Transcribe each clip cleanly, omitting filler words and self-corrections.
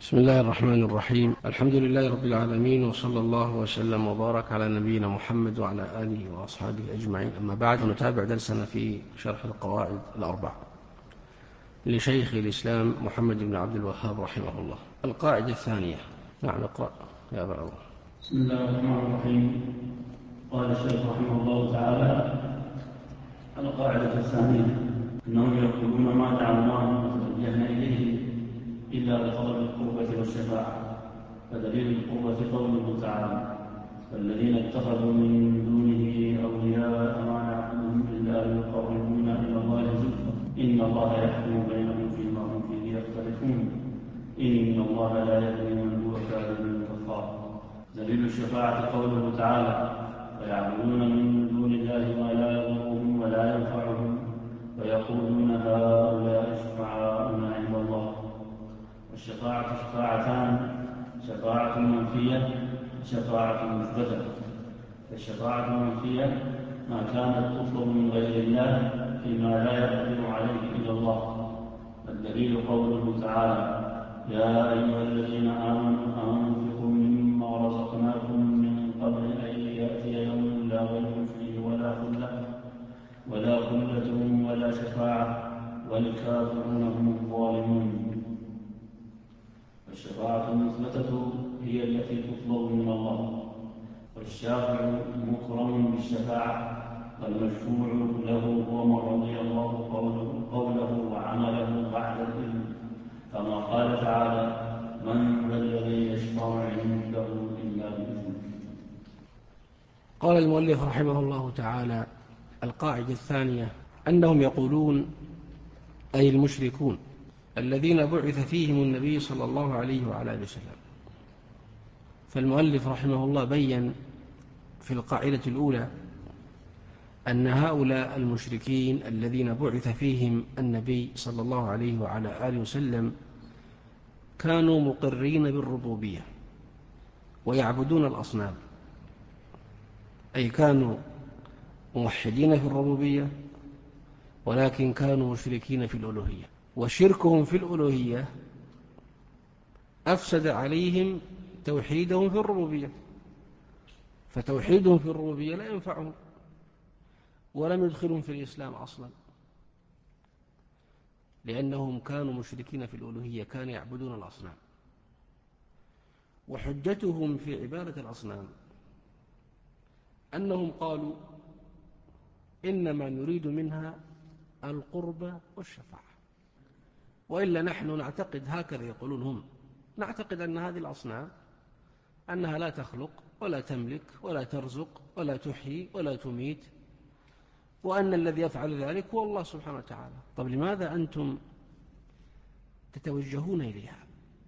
بسم الله الرحمن الرحيم. الحمد لله رب العالمين، وصلى الله وسلم وبارك على نبينا محمد وعلى آله وأصحابه أجمعين. أما بعد، نتابع درسنا في شرح القواعد الأربع لشيخ الإسلام محمد بن عبد الوهاب رحمه الله. القاعدة الثانية. نعم، اقرأ يا أبا عمر. بسم الله الرحمن الرحيم. قال الشيخ رحمه الله تعالى: القاعدة الثانية أنهم يقولون ما دعوناهم وتوجهنا إليه إلا لطلب القربة والشفاعة، فدليل القربة قوله تعالى: فالذين اتخذوا من دونه أولياء ما نعبدهم إلا ليقربونا إلى الله زلفى إن الله يحكم بينهم فيما هم فيه يختلفون إن الله لا يهدي من هو كاذب كفار. دليل الشفاعة قوله تعالى: ويعبدون من دون الله ما لا يضرهم ولا ينفعهم ويقولون هؤلاء شفعاؤنا عند الله. والشفاعة شفاعتان: شفاعة منفية وشفاعة مثبتة. فالشفاعة المنفية ما كانت تطلب من غير الله فيما لا يقدر عليه إلا الله. الدليل قوله تعالى: يا أيها الذين آمنوا أنفقوا مما رزقناكم من قبل أن يأتي يوم لا ريب فيه ولا خلة ولا شفاعة والكافرون هم الظالمون. والشفاعة المثبتة هي التي تطلب من الله، والشافع مكرم بالشفاعة، والمشفوع له هو من رضي الله قوله وعمله بعد الإذن، كما قال تعالى: من ذا الذي يشفع عنده إلا بإذنه. قال المؤلف رحمه الله تعالى: القاعدة الثانية أنهم يقولون، أي المشركون الذين بعث فيهم النبي صلى الله عليه وعلى آله وسلم. فالمؤلف رحمه الله بيّن في القاعدة الأولى أن هؤلاء المشركين الذين بعث فيهم النبي صلى الله عليه وعلى آله وسلم كانوا مقرين بالربوبية ويعبدون الأصنام، أي كانوا موحدين في الربوبية ولكن كانوا مشركين في الألوهية، وشركهم في الألوهية أفسد عليهم توحيدهم في الربوبية، فتوحيدهم في الربوبية لا ينفعهم ولم يدخلهم في الإسلام أصلا، لأنهم كانوا مشركين في الألوهية، كانوا يعبدون الأصنام. وحجتهم في عبادة الأصنام أنهم قالوا إنما نريد منها القربة والشفاعة، وإلا نحن نعتقد، هكذا يقولون هم، نعتقد أن هذه الأصنام أنها لا تخلق ولا تملك ولا ترزق ولا تحيي ولا تميت، وأن الذي يفعل ذلك هو الله سبحانه وتعالى. طب لماذا أنتم تتوجهون إليها؟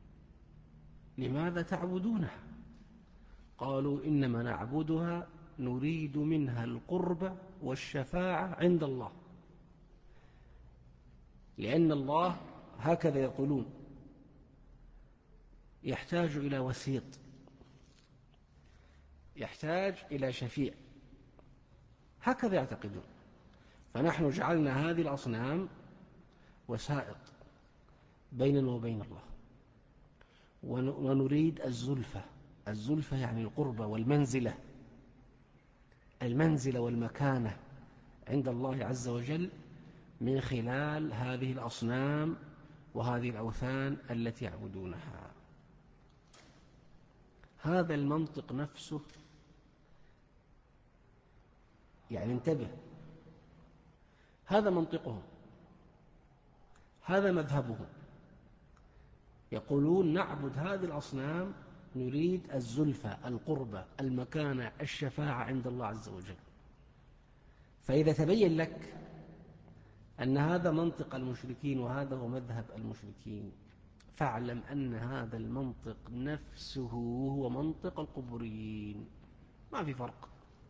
لماذا تعبدونها؟ قالوا إنما نعبدها نريد منها القربة والشفاعة عند الله، لأن الله، هكذا يقولون، يحتاج إلى وسيط، يحتاج إلى شفيع، هكذا يعتقدون. فنحن جعلنا هذه الأصنام وسائط بيننا وبين الله، ونريد الزلفة يعني القربة والمنزلة، المنزلة والمكانة عند الله عز وجل من خلال هذه الأصنام وهذه الأوثان التي يعبدونها. هذا المنطق نفسه، يعني انتبه، هذا منطقهم، هذا مذهبهم. يقولون نعبد هذه الأصنام نريد الزلفة، القربة، المكانة، الشفاعة عند الله عز وجل. فإذا تبين لك أن هذا منطق المشركين وهذا هو مذهب المشركين، فاعلم أن هذا المنطق نفسه هو منطق القبوريين، ما في فرق.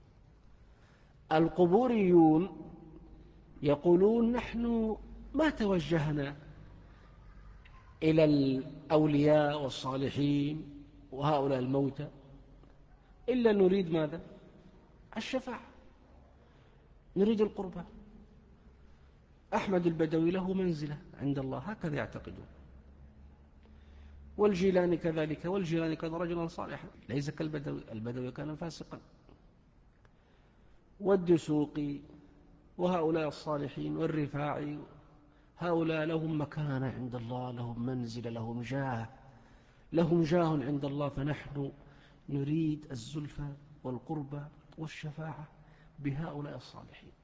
القبوريون يقولون نحن ما توجهنا إلى الأولياء والصالحين وهؤلاء الموتى إلا نريد ماذا؟ الشفاعة، نريد القربة. أحمد البدوي له منزلة عند الله، هكذا يعتقدون. والجيلاني كذلك، والجيلاني كان رجلا صالحا ليس كالبدوي، البدوي كان فاسقا. والدسوقي وهؤلاء الصالحين والرفاعي، هؤلاء لهم مكانة عند الله، لهم منزلة، لهم جاه عند الله. فنحن نريد الزلفى والقربى والشفاعة بهؤلاء الصالحين.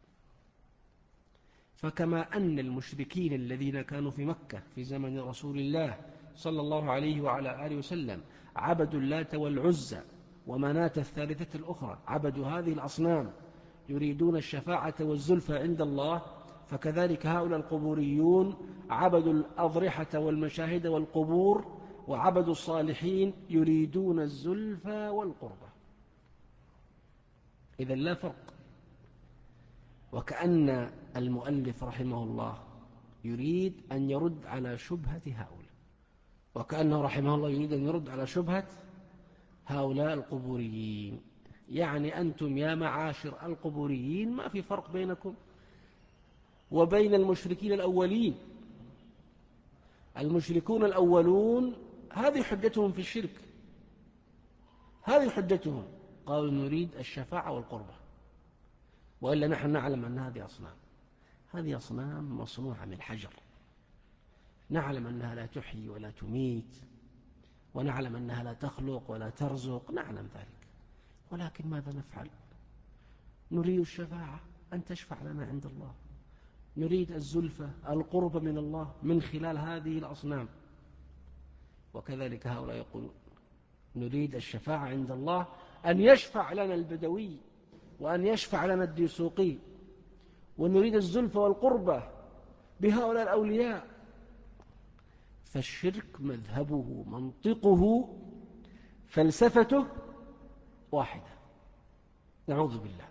فكما أن المشركين الذين كانوا في مكة في زمن رسول الله صلى الله عليه وعلى آله وسلم عبدوا اللات والعزى ومناة الثالثة الأخرى، عبدوا هذه الأصنام يريدون الشفاعة والزلفى عند الله، فكذلك هؤلاء القبوريون عبدوا الأضرحة والمشاهد والقبور وعبدوا الصالحين يريدون الزلفى والقربى. إذن لا فرق. وكأن المؤلف رحمه الله يريد أن يرد على شبهة هؤلاء، وكأنه رحمه الله يريد أن يرد على شبهة هؤلاء القبوريين. يعني أنتم يا معاشر القبوريين ما في فرق بينكم وبين المشركين الأولين. المشركون الأولون هذه حجتهم في الشرك، هذه حجتهم، قالوا نريد الشفاعة والقربة. وإلا نحن نعلم أن هذه أصنام مصنوعة من حجر، نعلم أنها لا تحيي ولا تميت، ونعلم أنها لا تخلق ولا ترزق، نعلم ذلك، ولكن ماذا نفعل؟ نريد الشفاعة، أن تشفع لنا عند الله، نريد الزلفة القرب من الله من خلال هذه الأصنام. وكذلك هؤلاء يقولون نريد الشفاعة عند الله، أن يشفع لنا البدوي وأن يشفع لنا الدسوقي، ونريد الزلفة والقربة بهؤلاء الأولياء. فالشرك مذهبه منطقه فلسفته واحدة، نعوذ بالله.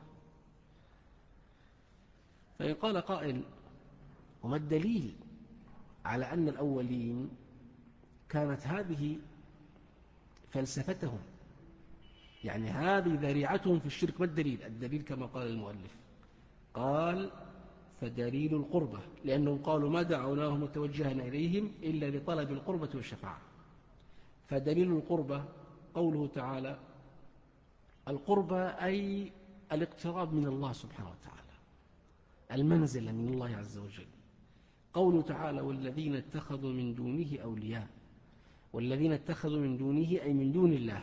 فإن قال قائل وما الدليل على أن الأولين كانت هذه فلسفتهم، يعني هذه ذريعتهم في الشرك، ما الدليل؟ الدليل كما قال المؤلف، قال فدليل القربة، لأنهم قالوا ما دعوناهم وتوجهنا إليهم إلا لطلب القربة والشفاعة. فدليل القربة قوله تعالى، القربة أي الاقتراب من الله سبحانه وتعالى، المنزلة من الله عز وجل. قوله تعالى والذين اتخذوا من دونه أولياء، والذين اتخذوا من دونه أي من دون الله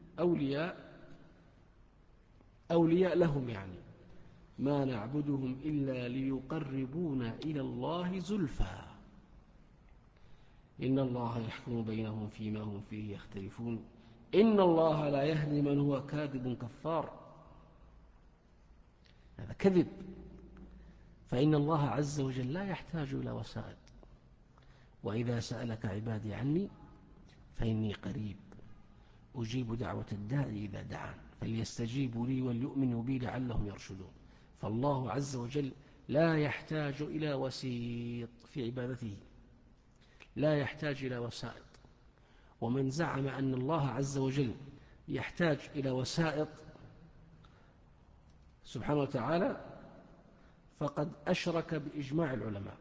أولياء لهم، يعني ما نعبدهم إلا ليقربونا إلى الله زلفى إن الله يحكم بينهم فيما هم فيه يختلفون إن الله لا يهدي من هو كاذب كفار. هذا كذب، فإن الله عز وجل لا يحتاج إلى وسائط. وإذا سألك عبادي عني فإني قريب أجيب دعوة الداعي إذا دعان فليستجيبوا لي وليؤمنوا بي لعلهم يرشدون. فالله عز وجل لا يحتاج إلى وسيط في عبادته، لا يحتاج إلى وسائط. ومن زعم أن الله عز وجل يحتاج إلى وسائط سبحانه وتعالى فقد أشرك بإجماع العلماء،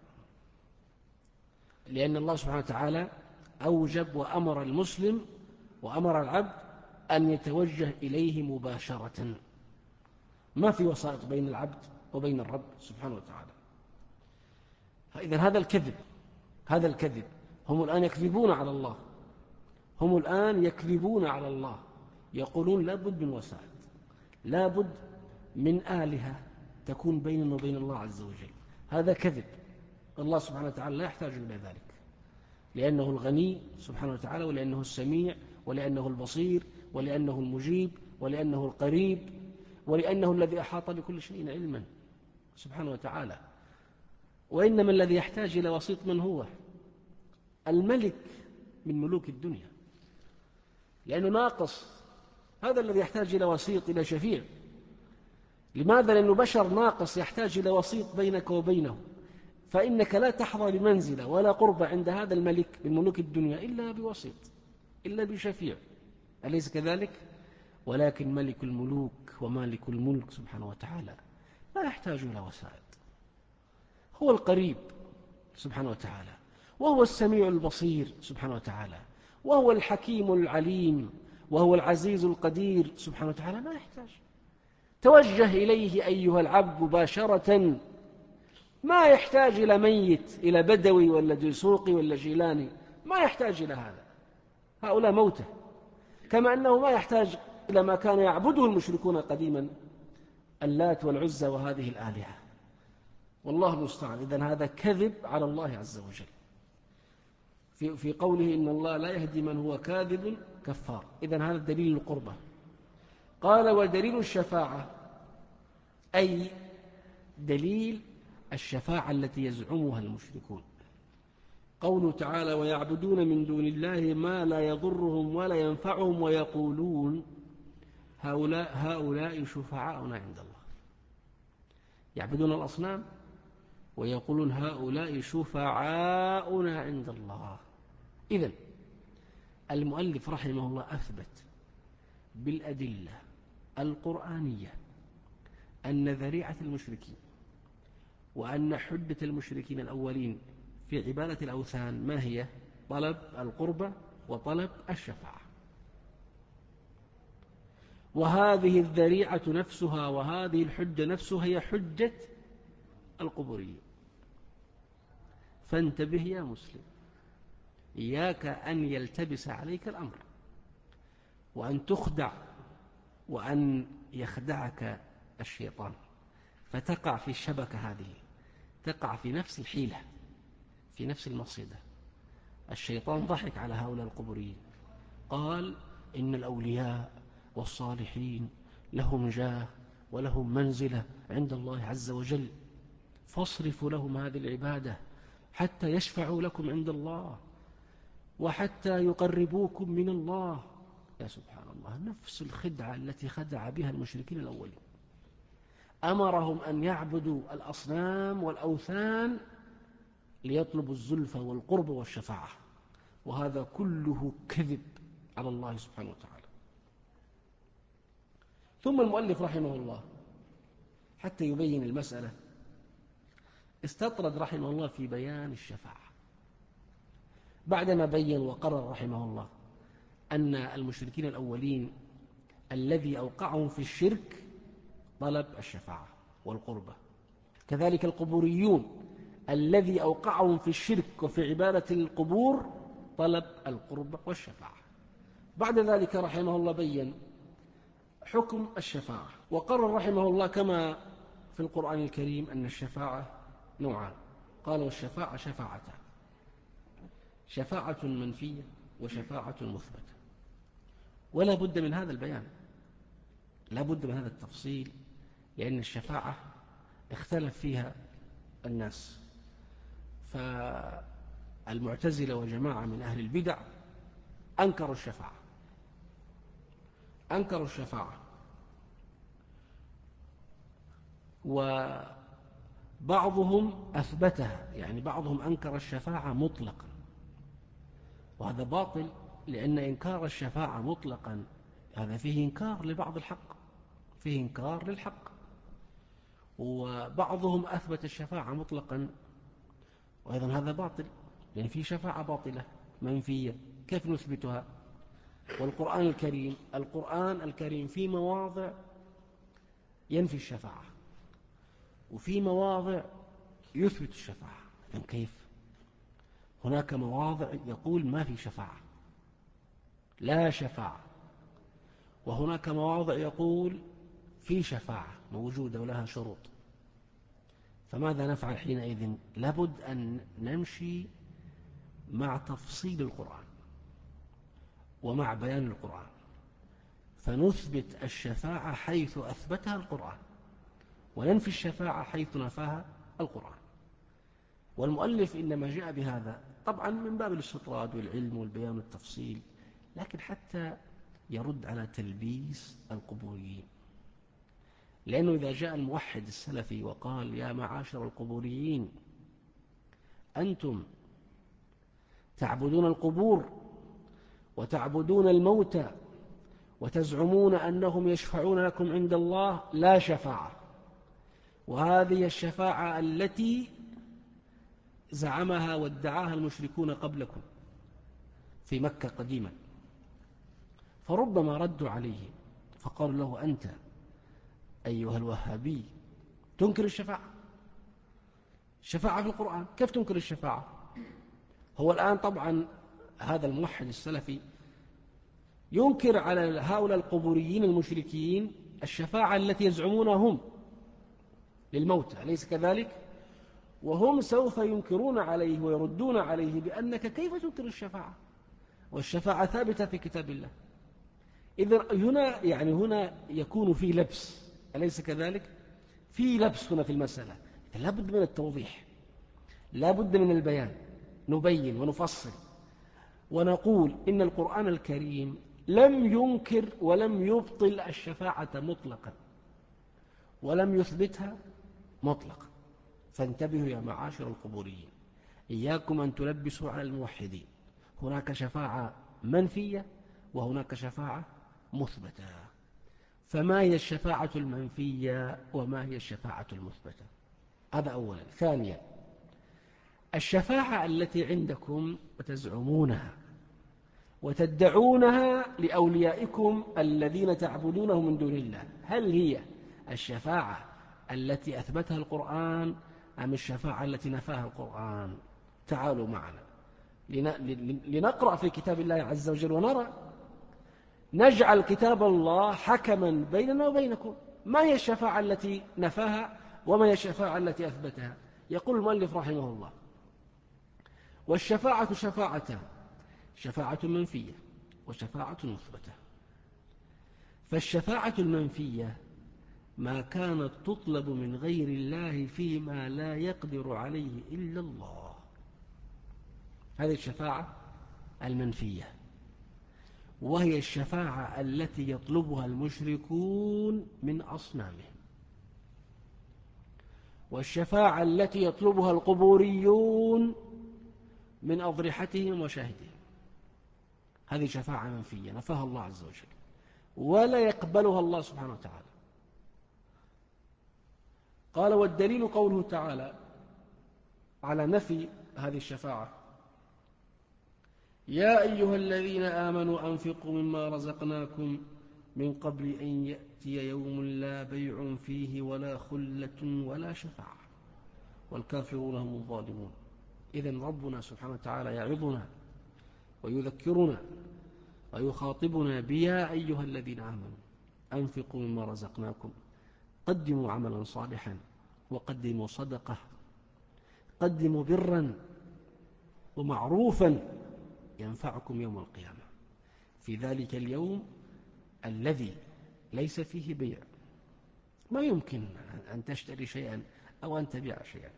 لأن الله سبحانه وتعالى أوجب وأمر المسلم وأمر العبد أن يتوجه إليه مباشرة، ما في وسائط بين العبد وبين الرب سبحانه وتعالى. فإذا هذا الكذب هم الآن يكذبون على الله، هم الآن يكذبون على الله، يقولون لابد من وسائط، لابد من آلهة تكون بيننا وبين الله عز وجل. هذا كذب. الله سبحانه وتعالى لا يحتاج إلى ذلك، لأنه الغني سبحانه وتعالى، ولأنه السميع، ولأنه البصير، ولأنه المجيب، ولأنه القريب، ولأنه الذي أحاط بكل شيء علما سبحانه وتعالى. وإنما الذي يحتاج إلى وسيط من هو؟ الملك من ملوك الدنيا، لأنه ناقص، هذا الذي يحتاج إلى وسيط، إلى شفيع. لماذا؟ لأنه بشر ناقص يحتاج إلى وسيط بينك وبينه، فإنك لا تحظى بمنزلة ولا قرب عند هذا الملك من ملوك الدنيا إلا بوسيط، إلا بشفيع، أليس كذلك؟ ولكن ملك الملوك ومالك الملك سبحانه وتعالى لا يحتاج إلى وسائط، هو القريب سبحانه وتعالى، وهو السميع البصير سبحانه وتعالى، وهو الحكيم العليم وهو العزيز القدير سبحانه وتعالى، ما يحتاج. توجه إليه أيها العبد مباشرة، ما يحتاج إلى ميت، إلى بدوي ولا دسوقي ولا جيلاني، ما يحتاج إلى هذا، هؤلاء موتى. كما أنه ما يحتاج إلى ما كان يعبده المشركون قديما، اللات والعزى وهذه الآلهة. والله المستعان. إذن هذا كذب على الله عز وجل في قوله إن الله لا يهدي من هو كاذب كفار. إذن هذا دليل القربة. قال ودليل الشفاعة أي دليل الشفاعة التي يزعمها المشركون. قوله تعالى ويعبدون من دون الله ما لا يضرهم ولا ينفعهم ويقولون هؤلاء شفعاؤنا عند الله. يعبدون الأصنام ويقولون هؤلاء شفعاؤنا عند الله. إذن المؤلف رحمه الله أثبت بالأدلة القرآنية أن ذريعة المشركين وأن حجة المشركين الأولين في عبادة الأوثان ما هي؟ طلب القربة وطلب الشفاعة. وهذه الذريعة نفسها وهذه الحجة نفسها هي حجة القبوريين. فانتبه يا مسلم، إياك أن يلتبس عليك الأمر وأن تخدع وأن يخدعك الشيطان فتقع في الشبكة هذه، تقع في نفس الحيلة، في نفس المصيدة. الشيطان ضحك على هؤلاء القبوريين، قال إن الأولياء والصالحين لهم جاه ولهم منزلة عند الله عز وجل، فاصرفوا لهم هذه العبادة حتى يشفعوا لكم عند الله وحتى يقربوكم من الله. يا سبحان الله، نفس الخدعة التي خدع بها المشركين الأولين. أمرهم أن يعبدوا الأصنام والأوثان ليطلبوا الزلفى والقرب والشفاعة، وهذا كله كذب على الله سبحانه وتعالى. ثم المؤلف رحمه الله حتى يبين المسألة استطرد رحمه الله في بيان الشفاعة، بعدما بين وقرر رحمه الله أن المشركين الأولين الذي أوقعهم في الشرك طلب الشفاعة والقربة، كذلك القبوريون الذي أوقعهم في الشرك وفي عبادة القبور طلب القربة والشفاعة. بعد ذلك رحمه الله بين حكم الشفاعة، وقرر رحمه الله كما في القرآن الكريم أن الشفاعة نوعان. قال والشفاعة شفاعتان، شفاعة منفية وشفاعة مثبتة. ولا بد من هذا البيان، لا بد من هذا التفصيل، لأن الشفاعة اختلف فيها الناس. فالمعتزلة وجماعة من أهل البدع أنكروا الشفاعة، وبعضهم أثبتها، يعني بعضهم أنكر الشفاعة مطلقا، وهذا باطل، لأن إنكار الشفاعة مطلقا هذا فيه إنكار لبعض الحق، فيه إنكار للحق. وبعضهم أثبت الشفاعة مطلقا، وأيضا هذا باطل، لأن فيه شفاعة باطلة منفية، كيف نثبتها؟ والقرآن الكريم في مواضع ينفي الشفاعة وفي مواضع يثبت الشفاعة. إذن كيف؟ هناك مواضع يقول ما في شفاعة، لا شفاعة، وهناك مواضع يقول في شفاعة موجودة ولها شروط. فماذا نفعل حينئذ؟ لابد أن نمشي مع تفصيل القرآن ومع بيان القرآن، فنثبت الشفاعة حيث أثبتها القرآن وننفي الشفاعة حيث نفاها القرآن. والمؤلف إنما جاء بهذا طبعا من باب الاستطراد والعلم والبيان والتفصيل، لكن حتى يرد على تلبيس القبوريين. لأنه إذا جاء الموحد السلفي وقال يا معاشر القبوريين أنتم تعبدون القبور وتعبدون الموتى وتزعمون أنهم يشفعون لكم عند الله لا شفاعة، وهذه الشفاعة التي زعمها وادعاها المشركون قبلكم، في مكة قديما، فربما ردوا عليه فقالوا له: أنت أيها الوهابي تنكر الشفاعة في القرآن، كيف تنكر الشفاعة؟ هو الآن طبعا هذا الموحد السلفي ينكر على هؤلاء القبوريين المشركين الشفاعة التي يزعمونها هم للموتى، أليس كذلك؟ وهم سوف ينكرون عليه ويردون عليه بأنك كيف تنكر الشفاعة والشفاعة ثابتة في كتاب الله. إذن هنا يكون في لبس، أليس كذلك؟ في لبس هنا في المسألة، لا بد من التوضيح، لا بد من البيان، نبين ونفصل ونقول إن القرآن الكريم لم ينكر ولم يبطل الشفاعة مطلقا ولم يثبتها مطلقا. فانتبهوا يا معاشر القبوريين، إياكم أن تلبسوا على الموحدين، هناك شفاعة منفية وهناك شفاعة مثبتة. فما هي الشفاعة المنفية وما هي الشفاعة المثبتة؟ هذا أولا. ثانيا، الشفاعة التي عندكم وتزعمونها وتدعونها لأوليائكم الذين تعبدونه من دون الله، هل هي الشفاعة التي أثبتها القرآن أم الشفاعة التي نفاها القرآن؟ تعالوا معنا لنقرأ في كتاب الله عز وجل ونرى، نجعل كتاب الله حكما بيننا وبينكم. ما هي الشفاعة التي نفاها وما هي الشفاعة التي أثبتها؟ يقول المؤلف رحمه الله: والشفاعة شفاعتان، شفاعة منفية وشفاعة مثبتة. فالشفاعة المنفية ما كانت تطلب من غير الله فيما لا يقدر عليه إلا الله، هذه الشفاعة المنفية، وهي الشفاعة التي يطلبها المشركون من أصنامهم، والشفاعة التي يطلبها القبوريون من أضرحتهم وشاهدهم، هذه شفاعة منفية نفاها الله عز وجل ولا يقبلها الله سبحانه وتعالى. قال: والدليل قوله تعالى على نفي هذه الشفاعة: يا أيها الذين آمنوا أنفقوا مما رزقناكم من قبل أن يأتي يوم لا بيع فيه ولا خلة ولا شفاعة والكافرون هم الظالمون. إذن ربنا سبحانه وتعالى يعظنا ويذكرنا ويخاطبنا بيا أيها الذين آمنوا أنفقوا مما رزقناكم، قدموا عملا صالحا وقدموا صدقة، قدموا برا ومعروفا ينفعكم يوم القيامة، في ذلك اليوم الذي ليس فيه بيع، ما يمكن أن تشتري شيئا أو أن تبيع شيئا،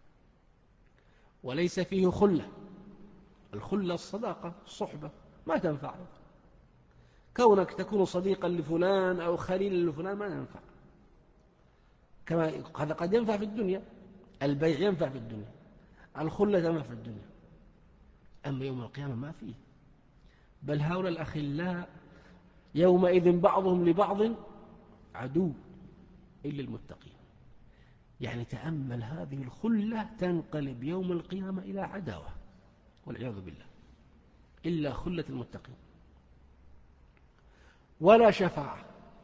وليس فيه خلة. الخلة الصداقة الصحبة ما تنفع، كونك تكون صديقا لفلان أو خليلا لفلان ما ينفع، كما هذا قد ينفع في الدنيا، البيع ينفع في الدنيا، الخلة تنفع في الدنيا، أما يوم القيامة ما فيه. بل هؤلاء الأخلاء يومئذ بعضهم لبعض عدو إلا المتقين. يعني تأمل هذه الخلة تنقلب يوم القيامة إلى عداوة والعياذ بالله، إلا خلة المتقين. ولا شفاعة،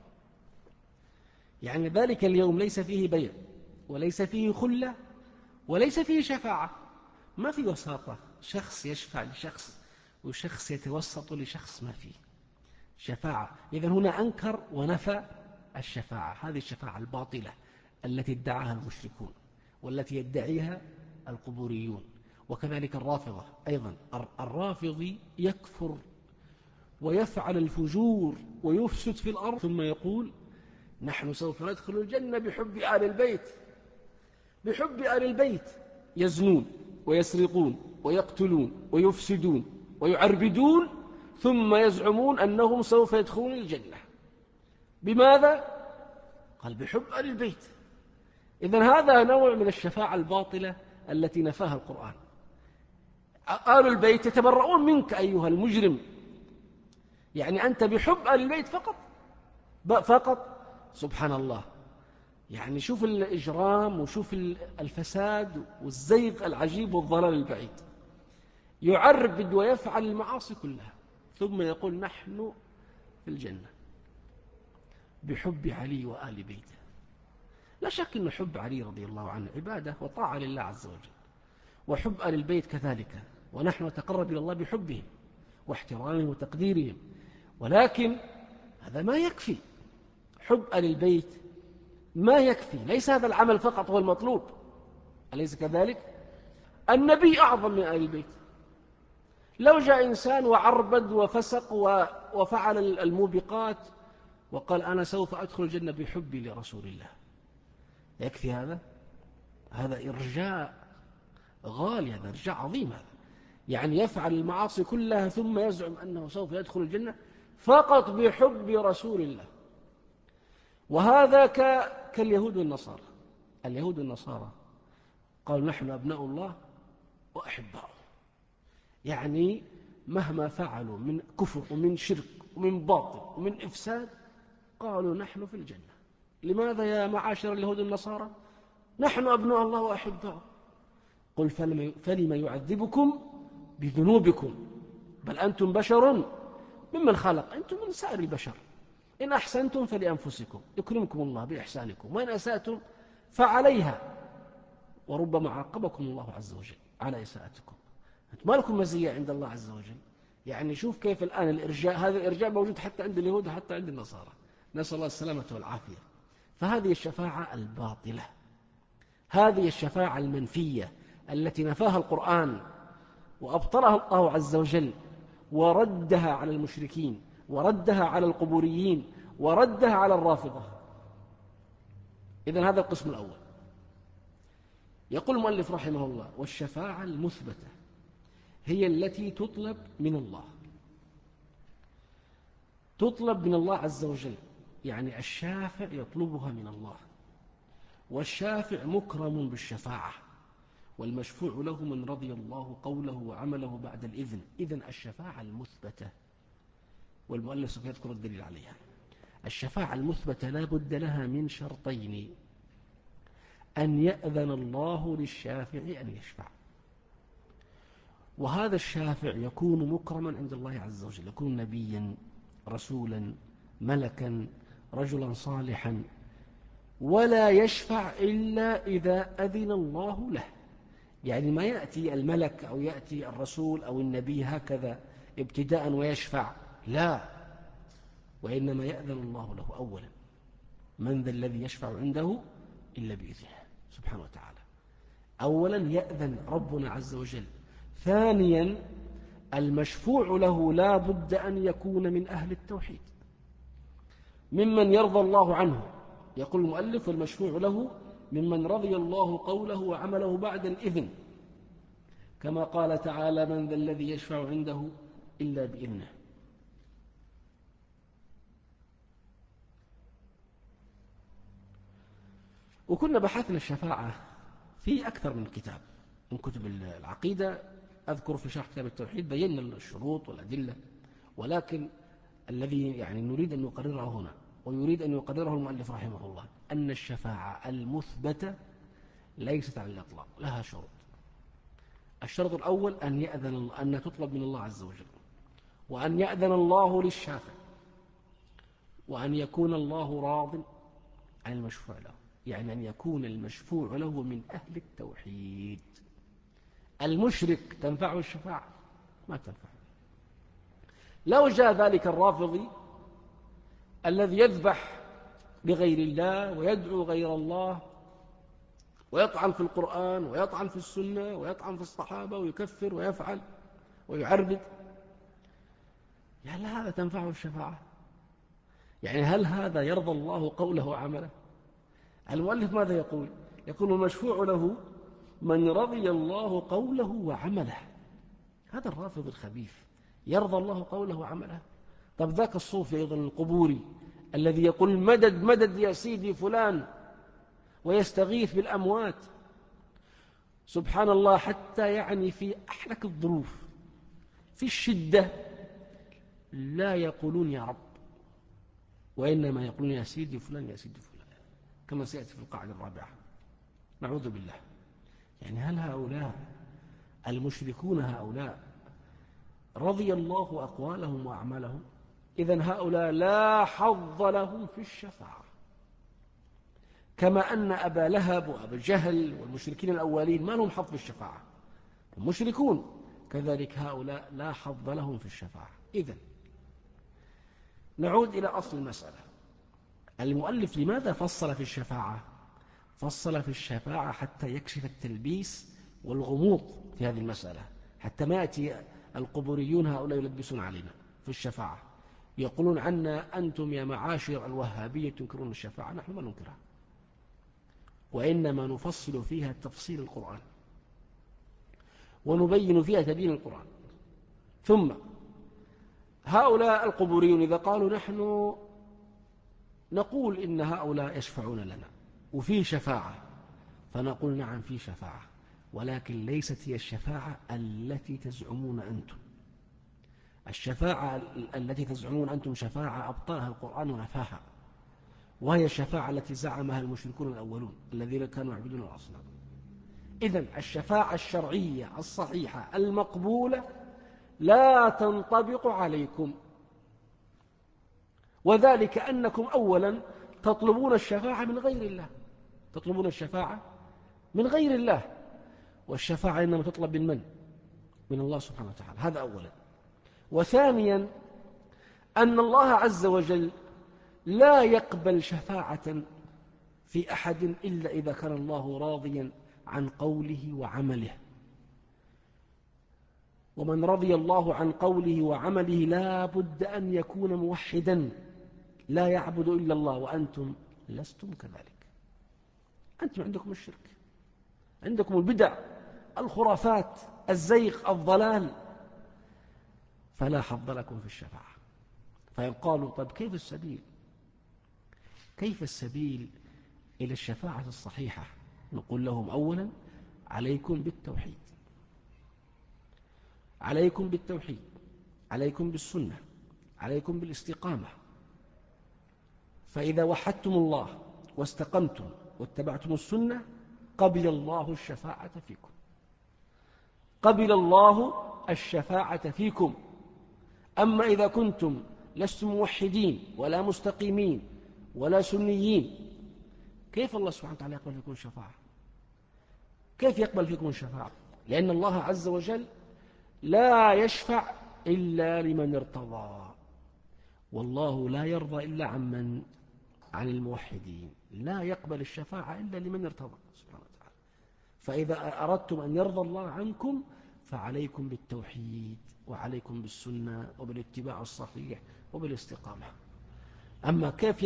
يعني ذلك اليوم ليس فيه بيع وليس فيه خلة وليس فيه شفاعة، ما في وساطة، شخص يشفع لشخص وشخص يتوسط لشخص، ما فيه شفاعة. إذن هنا أنكر ونفى الشفاعة، هذه الشفاعة الباطلة التي ادعاها المشركون والتي يدعيها القبوريون. وكذلك الرافضة أيضا، الرافضي يكفر ويفعل الفجور ويفسد في الأرض ثم يقول: نحن سوف ندخل الجنة بحب آل البيت. بحب آل البيت يزنون ويسرقون ويقتلون ويفسدون ويعربدون، ثم يزعمون أنهم سوف يدخلون الجنة. بماذا؟ قال: بحب آل البيت. إذن هذا نوع من الشفاعة الباطلة التي نفاها القرآن. آل البيت يتبرؤون منك أيها المجرم، يعني أنت بحب آل البيت فقط. سبحان الله، يعني شوف الإجرام وشوف الفساد والزيغ العجيب والضلال البعيد. يعربد ويفعل المعاصي كلها، ثم يقول نحن في الجنة بحب علي وآل بيته. لا شك أن حب علي رضي الله عنه عبادة وطاعة لله عز وجل، وحب آل البيت كذلك، ونحن نتقرب إلى الله بحبهم واحترامهم وتقديرهم. ولكن هذا ما يكفي، حب آل البيت ما يكفي، ليس هذا العمل فقط هو المطلوب، أليس كذلك؟ النبي أعظم من آل البيت. لو جاء إنسان وعربد وفسق وفعل الموبقات وقال أنا سوف أدخل الجنة بحبي لرسول الله، يكفي هذا؟ هذا إرجاء غالي، هذا إرجاء عظيم. هذا يعني يفعل المعاصي كلها ثم يزعم أنه سوف يدخل الجنة فقط بحب رسول الله. وهذا كاليهود والنصارى. اليهود والنصارى قالوا نحن أبناء الله وأحباؤه، يعني مهما فعلوا من كفر ومن شرك ومن باطل ومن إفساد قالوا نحن في الجنة. لماذا يا معاشر اليهود والنصارى؟ نحن أبناء الله وأحباؤه. قل فلم يعذبكم بذنوبكم بل أنتم بشر ممن خلق، أنتم من سائر البشر، إن أحسنتم فلأنفسكم يكرمكم الله بإحسانكم، وإن أسأتم فعليها، وربما عاقبكم الله عز وجل على إساءتكم. أنتم ما لكم مزية عند الله عز وجل. يعني شوف كيف الآن الإرجاء، هذا الإرجاء موجود حتى عند اليهود وحتى عند النصارى، نسأل الله السلامة والعافية. فهذه الشفاعة الباطلة، هذه الشفاعة المنفية التي نفاها القرآن وأبطلها الله عز وجل وردها على المشركين وردها على القبوريين وردها على الرافضة. إذن هذا القسم الأول. يقول المؤلف رحمه الله والشفاعة المثبتة هي التي تطلب من الله، تطلب من الله عز وجل، يعني الشافع يطلبها من الله، والشافع مكرم بالشفاعة، والمشفوع له من رضي الله قوله وعمله بعد الإذن. إذن الشفاعة المثبتة، والمؤلف سوف يذكر الدليل عليها. الشفاعة المثبتة لا بد لها من شرطين: أن يأذن الله للشافع أن يشفع، وهذا الشافع يكون مكرما عند الله عز وجل، يكون نبيا رسولا ملكا رجلا صالحا، ولا يشفع إلا إذا أذن الله له. يعني ما يأتي الملك أو يأتي الرسول أو النبي هكذا ابتداء ويشفع، لا، وإنما يأذن الله له أولا. من ذا الذي يشفع عنده إلا بإذنه سبحانه وتعالى. أولا يأذن ربنا عز وجل. ثانيا المشفوع له لا بد أن يكون من أهل التوحيد ممن يرضى الله عنه. يقول المؤلف والمشفوع له ممن رضي الله قوله وعمله بعد الإذن، كما قال تعالى من ذا الذي يشفع عنده إلا بإذنه. وكنا بحثنا الشفاعة في أكثر من كتاب من كتب العقيدة. أذكر في شرح كتاب التوحيد بينا الشروط والأدلة، ولكن الذي يعني نريد أن نقرره هنا ويريد أن يقرره المؤلف رحمه الله أن الشفاعة المثبتة ليست على الإطلاق، لها شروط. الشرط الأول أن تطلب من الله عز وجل، وأن يأذن الله للشافع، وأن يكون الله راض عن المشفوع له، يعني أن يكون المشفوع له من أهل التوحيد. المشرك تنفعه الشفاعة؟ ما تنفع. لو جاء ذلك الرافضي الذي يذبح لغير الله ويدعو غير الله ويطعن في القرآن ويطعن في السنة ويطعن في الصحابة ويكفر ويفعل ويعربد، هل هذا تنفعه الشفاعة؟ يعني هل هذا يرضى الله قوله وعمله؟ المؤلف ماذا يقول؟ يقول المشفوع له من رضي الله قوله وعمله. هذا الرافض الخبيث يرضى الله قوله وعمله؟ طب ذاك الصوفي أيضا القبوري الذي يقول مدد مدد يا سيدي فلان ويستغيث بالأموات، سبحان الله، حتى يعني في أحلك الظروف في الشدة لا يقولون يا رب، وإنما يقولون يا سيدي فلان يا سيدي فلان، كما سيأتي في القاعدة الرابعة. نعوذ بالله. يعني هل هؤلاء المشركون هؤلاء رضي الله أقوالهم وأعمالهم. إذن هؤلاء لا حظ لهم في الشفاعة، كما أن أبا لهب وأبا جهل والمشركين الأولين ما لهم حظ في الشفاعة، المشركون كذلك هؤلاء لا حظ لهم في الشفاعة. إذن نعود إلى أصل المسألة. المؤلف لماذا فصل في الشفاعة؟ فصل في الشفاعة حتى يكشف التلبيس والغموض في هذه المسألة، حتى ما يأتي القبوريون هؤلاء يلبسون علينا في الشفاعة، يقولون عنا أنتم يا معاشر الوهابية تنكرون الشفاعة. نحن ما ننكرها، وإنما نفصل فيها تفصيل القرآن ونبين فيها تبيين القرآن. ثم هؤلاء القبوريون إذا قالوا نحن نقول إن هؤلاء يشفعون لنا وفي شفاعة، فنقول نعم في شفاعة، ولكن ليست هي الشفاعة التي تزعمون أنتم. الشفاعة التي تزعمون أنتم شفاعة أبطلها القرآن ونفاها، وهي الشفاعة التي زعمها المشركون الأولون الذين كانوا يعبدون الأصنام. إذن الشفاعة الشرعية الصحيحة المقبولة لا تنطبق عليكم، وذلك أنكم أولا تطلبون الشفاعة من غير الله، تطلبون الشفاعة من غير الله، والشفاعة إنما تطلب من من؟ من الله سبحانه وتعالى. هذا أولا. وثانيا أن الله عز وجل لا يقبل شفاعة في أحد إلا إذا كان الله راضيا عن قوله وعمله، ومن رضي الله عن قوله وعمله لا بد أن يكون موحدا لا يعبد إلا الله، وأنتم لستم كذلك. أنتم عندكم الشرك، عندكم البدع، الخرافات، الزيغ، الضلال، فلا حظ لكم في الشفاعة. فيقالوا طب كيف السبيل؟ كيف السبيل إلى الشفاعة الصحيحة؟ نقول لهم أولا عليكم بالتوحيد، عليكم بالتوحيد، عليكم بالسنة، عليكم بالاستقامة. فإذا وحدتم الله واستقمتم واتبعتم السنة قبل الله الشفاعة فيكم، قبل الله الشفاعة فيكم. أما إذا كنتم لستم موحدين ولا مستقيمين ولا سنيين، كيف الله سبحانه وتعالى يقبل فيكم الشفاعة؟ كيف يقبل فيكم الشفاعة؟ لأن الله عز وجل لا يشفع إلا لمن ارتضى، والله لا يرضى إلا عن الموحدين، لا يقبل الشفاعة إلا لمن ارتضى سبحانه وتعالى. فإذا أردتم أن يرضى الله عنكم فعليكم بالتوحيد وعليكم بالسنة وبالاتباع الصحيح وبالاستقامة. أما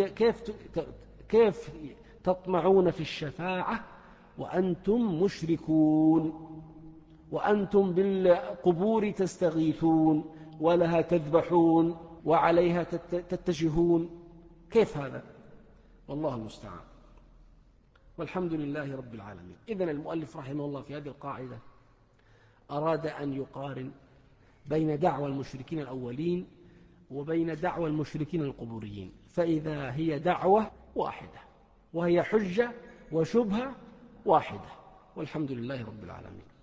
كيف تطمعون في الشفاعة وأنتم مشركون، وأنتم بالقبور تستغيثون ولها تذبحون وعليها تتجهون؟ كيف هذا؟ والله المستعان، والحمد لله رب العالمين. إذن المؤلف رحمه الله في هذه القاعدة أراد أن يقارن بين دعوى المشركين الأولين وبين دعوى المشركين القبوريين، فإذا هي دعوة واحدة وهي حجة وشبهة واحدة، والحمد لله رب العالمين.